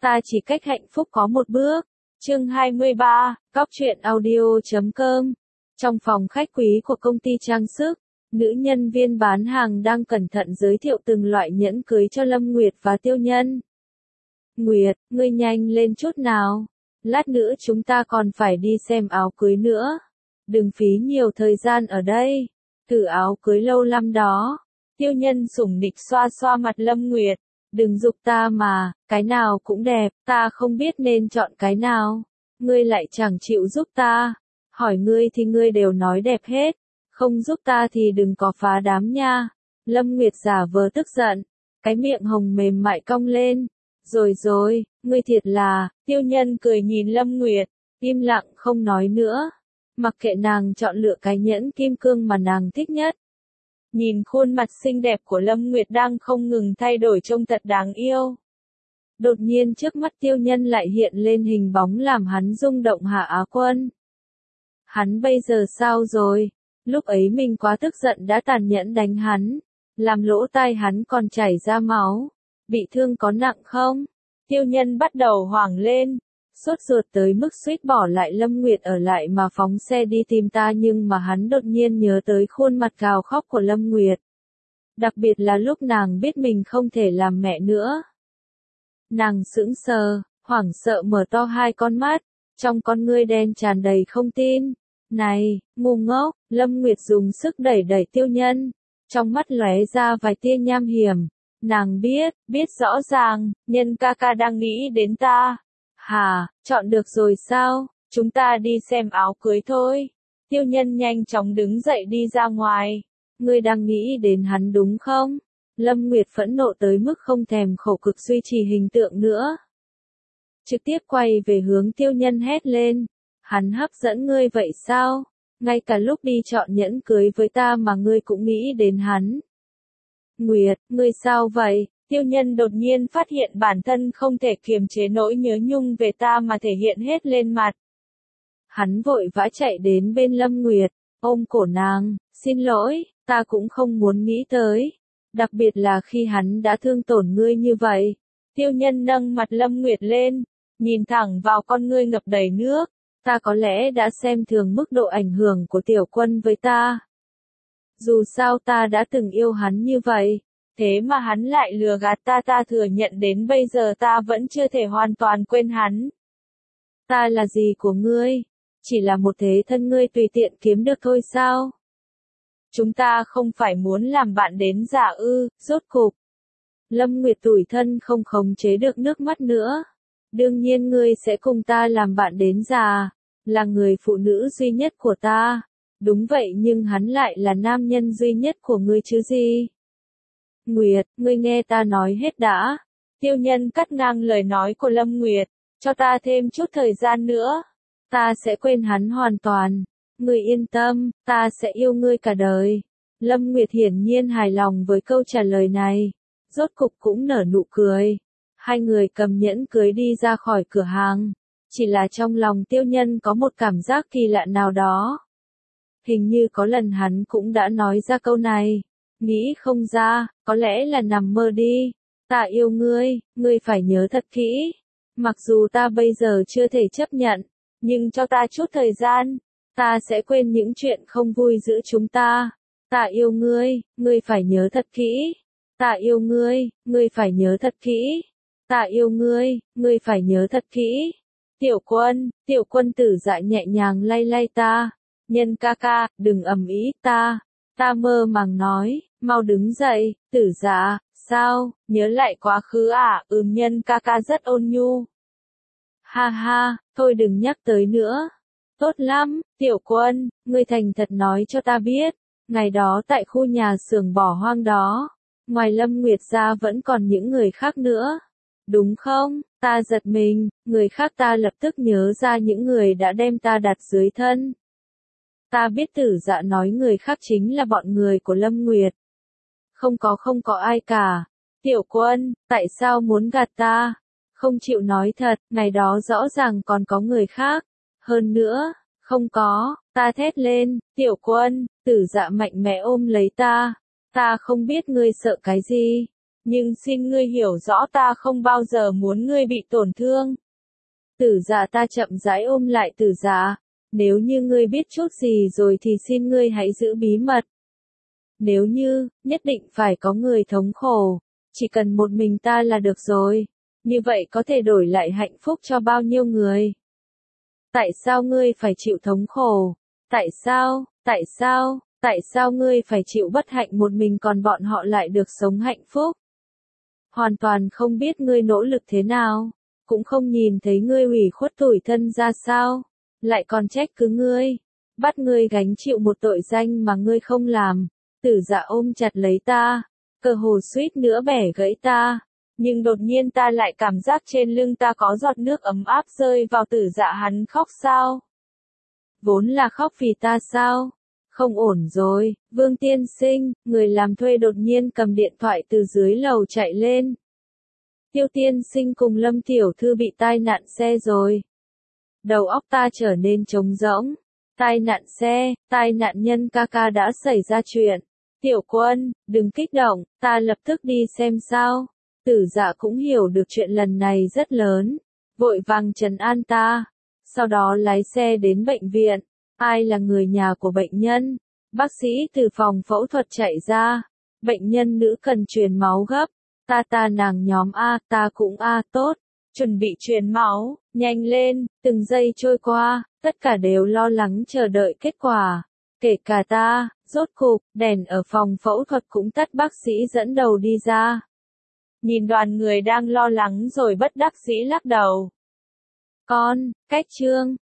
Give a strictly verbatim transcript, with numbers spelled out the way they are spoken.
ta chỉ cách hạnh phúc có một bước. Chương hai mươi ba, Cóc truyện audio chấm com. Trong phòng khách quý của công ty trang sức, nữ nhân viên bán hàng đang cẩn thận giới thiệu từng loại nhẫn cưới cho Lâm Nguyệt và Tiêu Nhân. Nguyệt, ngươi nhanh lên chút nào. Lát nữa chúng ta còn phải đi xem áo cưới nữa. Đừng phí nhiều thời gian ở đây. Thử áo cưới lâu lắm đó. Tiêu Nhân sủng nịch xoa xoa mặt Lâm Nguyệt. Đừng giục ta mà, cái nào cũng đẹp, ta không biết nên chọn cái nào. Ngươi lại chẳng chịu giúp ta. Hỏi ngươi thì ngươi đều nói đẹp hết. Không giúp ta thì đừng có phá đám nha. Lâm Nguyệt giả vờ tức giận. Cái miệng hồng mềm mại cong lên. Rồi rồi, ngươi thiệt là, Tiêu Nhân cười nhìn Lâm Nguyệt, im lặng không nói nữa. Mặc kệ nàng chọn lựa cái nhẫn kim cương mà nàng thích nhất. Nhìn khuôn mặt xinh đẹp của Lâm Nguyệt đang không ngừng thay đổi trông thật đáng yêu. Đột nhiên trước mắt Tiêu Nhân lại hiện lên hình bóng làm hắn rung động Hạ Á Quân. Hắn bây giờ sao rồi? Lúc ấy mình quá tức giận đã tàn nhẫn đánh hắn, làm lỗ tai hắn còn chảy ra máu. Bị thương có nặng không? Tiêu Nhân bắt đầu hoảng lên, sốt ruột tới mức suýt bỏ lại Lâm Nguyệt ở lại mà phóng xe đi tìm ta, nhưng mà hắn đột nhiên nhớ tới khuôn mặt gào khóc của Lâm Nguyệt. Đặc biệt là lúc nàng biết mình không thể làm mẹ nữa. Nàng sững sờ, hoảng sợ mở to hai con mắt, trong con ngươi đen tràn đầy không tin. Này, ngu ngốc, Lâm Nguyệt dùng sức đẩy đẩy Tiêu Nhân, trong mắt lóe ra vài tia nham hiểm. Nàng biết, biết rõ ràng, Nhân ca ca đang nghĩ đến ta. Hà, chọn được rồi sao? Chúng ta đi xem áo cưới thôi. Tiêu Nhân nhanh chóng đứng dậy đi ra ngoài. Ngươi đang nghĩ đến hắn đúng không? Lâm Nguyệt phẫn nộ tới mức không thèm khổ cực duy trì hình tượng nữa. Trực tiếp quay về hướng Tiêu Nhân hét lên. Hắn hấp dẫn ngươi vậy sao? Ngay cả lúc đi chọn nhẫn cưới với ta mà ngươi cũng nghĩ đến hắn. Nguyệt, ngươi sao vậy? Tiêu Nhân đột nhiên phát hiện bản thân không thể kiềm chế nỗi nhớ nhung về ta mà thể hiện hết lên mặt. Hắn vội vã chạy đến bên Lâm Nguyệt, ôm cổ nàng, xin lỗi, ta cũng không muốn nghĩ tới. Đặc biệt là khi hắn đã thương tổn ngươi như vậy. Tiêu Nhân nâng mặt Lâm Nguyệt lên, nhìn thẳng vào con ngươi ngập đầy nước. Ta có lẽ đã xem thường mức độ ảnh hưởng của Tiểu Quân với ta. Dù sao ta đã từng yêu hắn như vậy, thế mà hắn lại lừa gạt ta, ta thừa nhận đến bây giờ ta vẫn chưa thể hoàn toàn quên hắn. Ta là gì của ngươi? Chỉ là một thế thân ngươi tùy tiện kiếm được thôi sao? Chúng ta không phải muốn làm bạn đến già ư, rốt cục. Lâm Nguyệt tủi thân không khống chế được nước mắt nữa. Đương nhiên ngươi sẽ cùng ta làm bạn đến già, là người phụ nữ duy nhất của ta. Đúng vậy, nhưng hắn lại là nam nhân duy nhất của ngươi chứ gì? Nguyệt, ngươi nghe ta nói hết đã. Tiêu Nhân cắt ngang lời nói của Lâm Nguyệt, cho ta thêm chút thời gian nữa. Ta sẽ quên hắn hoàn toàn. Ngươi yên tâm, ta sẽ yêu ngươi cả đời. Lâm Nguyệt hiển nhiên hài lòng với câu trả lời này. Rốt cục cũng nở nụ cười. Hai người cầm nhẫn cưới đi ra khỏi cửa hàng. Chỉ là trong lòng Tiêu Nhân có một cảm giác kỳ lạ nào đó. Hình như có lần hắn cũng đã nói ra câu này. Nghĩ không ra, có lẽ là nằm mơ đi. Ta yêu ngươi, ngươi phải nhớ thật kỹ. Mặc dù ta bây giờ chưa thể chấp nhận, nhưng cho ta chút thời gian, ta sẽ quên những chuyện không vui giữa chúng ta. Ta yêu ngươi, ngươi phải nhớ thật kỹ. Ta yêu ngươi, ngươi phải nhớ thật kỹ. Ta yêu ngươi, ngươi phải nhớ thật kỹ. Tiểu Quân, Tiểu Quân Tử Dạ nhẹ nhàng lay lay ta. Nhân ca ca, đừng ầm ĩ ta. Ta mơ màng nói, mau đứng dậy. Tử Dạ, sao, nhớ lại quá khứ à? Ừm, Nhân ca ca rất ôn nhu. Ha ha, thôi đừng nhắc tới nữa. Tốt lắm, Tiểu Quân, ngươi thành thật nói cho ta biết. Ngày đó tại khu nhà xưởng bỏ hoang đó, ngoài Lâm Nguyệt ra vẫn còn những người khác nữa. Đúng không? Ta giật mình, người khác, ta lập tức nhớ ra những người đã đem ta đặt dưới thân. Ta biết Tử Dạ nói người khác chính là bọn người của Lâm Nguyệt. Không có không có ai cả. Tiểu Quân, tại sao muốn gạt ta? Không chịu nói thật, ngày đó rõ ràng còn có người khác. Hơn nữa, không có, ta thét lên, Tiểu Quân, Tử Dạ mạnh mẽ ôm lấy ta. Ta không biết ngươi sợ cái gì. Nhưng xin ngươi hiểu rõ ta không bao giờ muốn ngươi bị tổn thương. Tử Dạ ta chậm rãi ôm lại Tử Dạ. Nếu như ngươi biết chút gì rồi thì xin ngươi hãy giữ bí mật. Nếu như, nhất định phải có người thống khổ, chỉ cần một mình ta là được rồi. Như vậy có thể đổi lại hạnh phúc cho bao nhiêu người? Tại sao ngươi phải chịu thống khổ? Tại sao, tại sao, tại sao ngươi phải chịu bất hạnh một mình còn bọn họ lại được sống hạnh phúc? Hoàn toàn không biết ngươi nỗ lực thế nào, cũng không nhìn thấy ngươi ủy khuất tủi thân ra sao, lại còn trách cứ ngươi, bắt ngươi gánh chịu một tội danh mà ngươi không làm. Tử Dạ ôm chặt lấy ta, cơ hồ suýt nữa bẻ gãy ta, nhưng đột nhiên ta lại cảm giác trên lưng ta có giọt nước ấm áp rơi vào. Tử Dạ hắn khóc sao? Vốn là khóc vì ta sao? Không ổn rồi, Vương tiên sinh, người làm thuê đột nhiên cầm điện thoại từ dưới lầu chạy lên. Tiêu tiên sinh cùng Lâm tiểu thư bị tai nạn xe rồi. Đầu óc ta trở nên trống rỗng. Tai nạn xe, tai nạn nhân ca ca đã xảy ra chuyện. Tiểu Quân, đừng kích động, ta lập tức đi xem sao. Tử Dạ cũng hiểu được chuyện lần này rất lớn, vội vàng trấn an ta. Sau đó lái xe đến bệnh viện. Ai là người nhà của bệnh nhân? Bác sĩ từ phòng phẫu thuật chạy ra. Bệnh nhân nữ cần truyền máu gấp. Ta ta nàng nhóm A, ta cũng A tốt. Chuẩn bị truyền máu, nhanh lên, từng giây trôi qua, tất cả đều lo lắng chờ đợi kết quả. Kể cả ta, rốt cục, đèn ở phòng phẫu thuật cũng tắt, bác sĩ dẫn đầu đi ra. Nhìn đoàn người đang lo lắng rồi bất đắc dĩ lắc đầu. Con, cách Trương,